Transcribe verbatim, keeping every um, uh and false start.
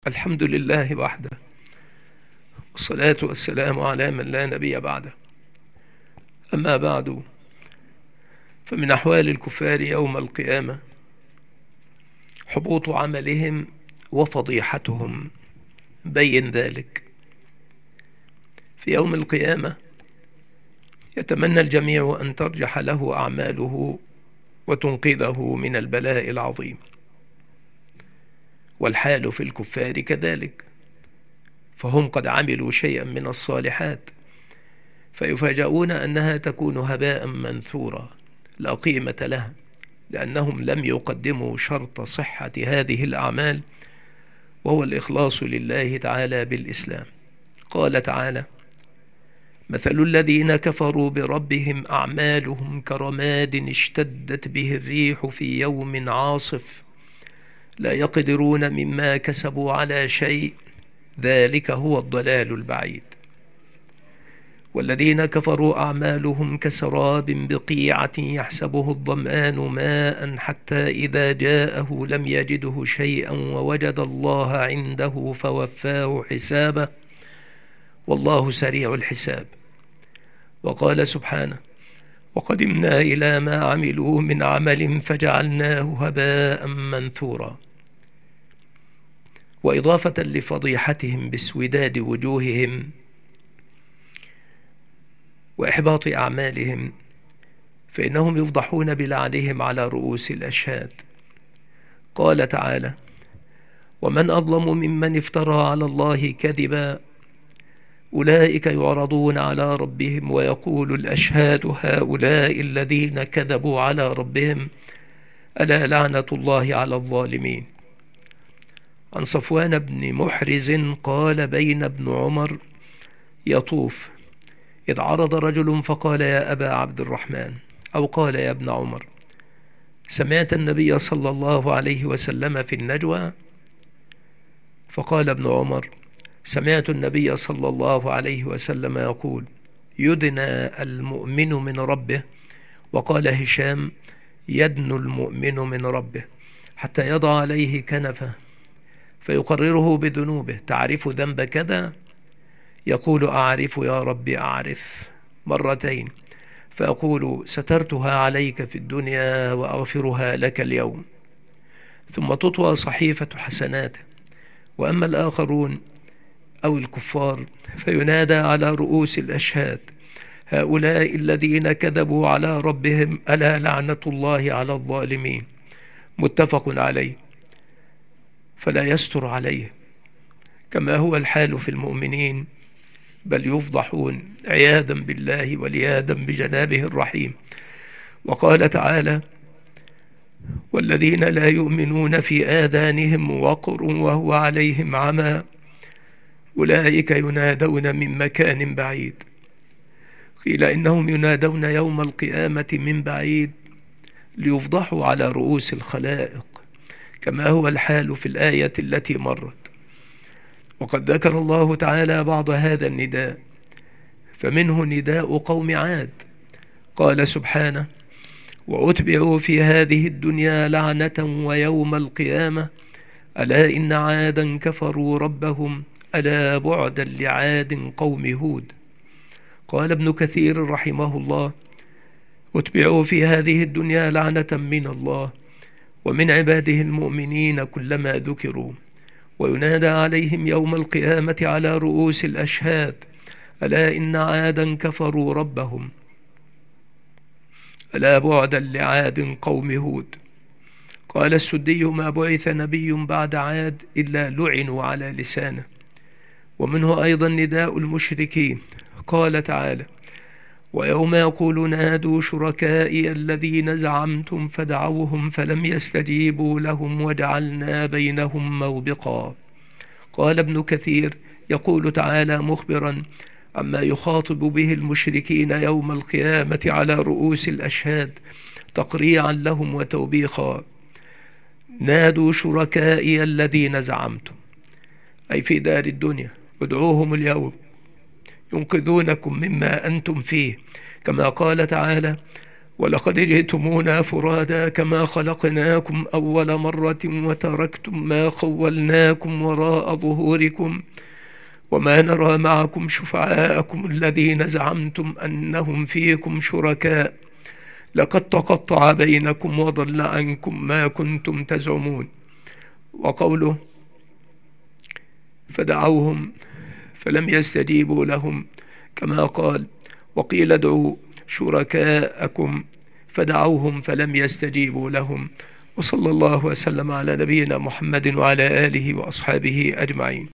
الحمد لله وحده، والصلاة والسلام على من لا نبي بعده. أما بعد، فمن أحوال الكفار يوم القيامة حبوط عملهم وفضيحتهم. بين ذلك. في يوم القيامة يتمنى الجميع أن ترجح له أعماله وتنقذه من البلاء العظيم، والحال في الكفار كذلك، فهم قد عملوا شيئا من الصالحات فيفاجؤون أنها تكون هباء منثورا لا قيمة لها، لأنهم لم يقدموا شرط صحة هذه الأعمال، وهو الإخلاص لله تعالى بالإسلام. قال تعالى: مثل الذين كفروا بربهم أعمالهم كرماد اشتدت به الريح في يوم عاصف لا يقدرون مما كسبوا على شيء، ذلك هو الضلال البعيد. والذين كفروا أعمالهم كسراب بقيعة يحسبه الظمآن ماء حتى إذا جاءه لم يجده شيئا ووجد الله عنده فوفاه حسابه، والله سريع الحساب. وقال سبحانه: وقدمنا إلى ما عملوا من عمل فجعلناه هباء منثورا. وإضافة لفضيحتهم باسوداد وجوههم وإحباط أعمالهم، فإنهم يفضحون بلعنهم على رؤوس الأشهاد. قال تعالى: ومن أظلم ممن افترى على الله كذبا، أولئك يعرضون على ربهم ويقول الأشهاد هؤلاء الذين كذبوا على ربهم، ألا لعنة الله على الظالمين. عن صفوان بن محرز قال: بين ابن عمر يطوف إذ عرض رجل فقال: يا أبا عبد الرحمن، أو قال: يا ابن عمر، سمعت النبي صلى الله عليه وسلم في النجوى؟ فقال ابن عمر: سمعت النبي صلى الله عليه وسلم يقول: يدنى المؤمن من ربه. وقال هشام: يدنو المؤمن من ربه حتى يضع عليه كنفه فيقرره بذنوبه. تعرف ذنب كذا؟ يقول: أعرف يا رب أعرف، مرتين. فيقول: سترتها عليك في الدنيا وأغفرها لك اليوم. ثم تطوى صحيفة حسناته. وأما الآخرون أو الكفار فينادى على رؤوس الأشهاد: هؤلاء الذين كذبوا على ربهم، ألا لعنة الله على الظالمين. متفق عليه. فلا يستر عليه كما هو الحال في المؤمنين، بل يفضحون عياذا بالله والعياذا بجنابه الرحيم. وقال تعالى: والذين لا يؤمنون في آذانهم وقر وهو عليهم عمى أولئك ينادون من مكان بعيد. قيل إنهم ينادون يوم القيامة من بعيد ليفضحوا على رؤوس الخلائق، كما هو الحال في الآية التي مرت. وقد ذكر الله تعالى بعض هذا النداء، فمنه نداء قوم عاد. قال سبحانه: وأتبعوا في هذه الدنيا لعنة ويوم القيامة ألا إن عادا كفروا ربهم ألا بعدا لعاد قوم هود. قال ابن كثير رحمه الله: أتبعوا في هذه الدنيا لعنة من الله ومن عباده المؤمنين كلما ذكروا، وينادى عليهم يوم القيامة على رؤوس الأشهاد ألا إن عادا كفروا ربهم ألا بعدا لعاد قوم هود. قال السدي: ما بعث نبي بعد عاد إلا لعنوا على لسانه. ومنه أيضا نداء المشركين. قال تعالى: ويوم يقول نادوا شركائي الذين زعمتم فدعوهم فلم يستجيبوا لهم وجعلنا بينهم موبقا. قال ابن كثير: يقول تعالى مخبرا عما يخاطب به المشركين يوم القيامة على رؤوس الأشهاد تقريعا لهم وتوبيخا: نادوا شركائي الذين زعمتم، أي في دار الدنيا، ادعوهم اليوم ينقذونكم مما أنتم فيه، كما قال تعالى: ولقد جئتمونا فرادا كما خلقناكم أول مرة وتركتم ما خولناكم وراء ظهوركم وما نرى معكم شفعاءكم الذين زعمتم أنهم فيكم شركاء لقد تقطع بينكم وضل عنكم ما كنتم تزعمون. وقوله فدعوهم فلم يستجيبوا لهم كما قال وقيل ادعوا شركاءكم فدعوهم فلم يستجيبوا لهم. وصلى الله وسلم على نبينا محمد وعلى آله وأصحابه أجمعين.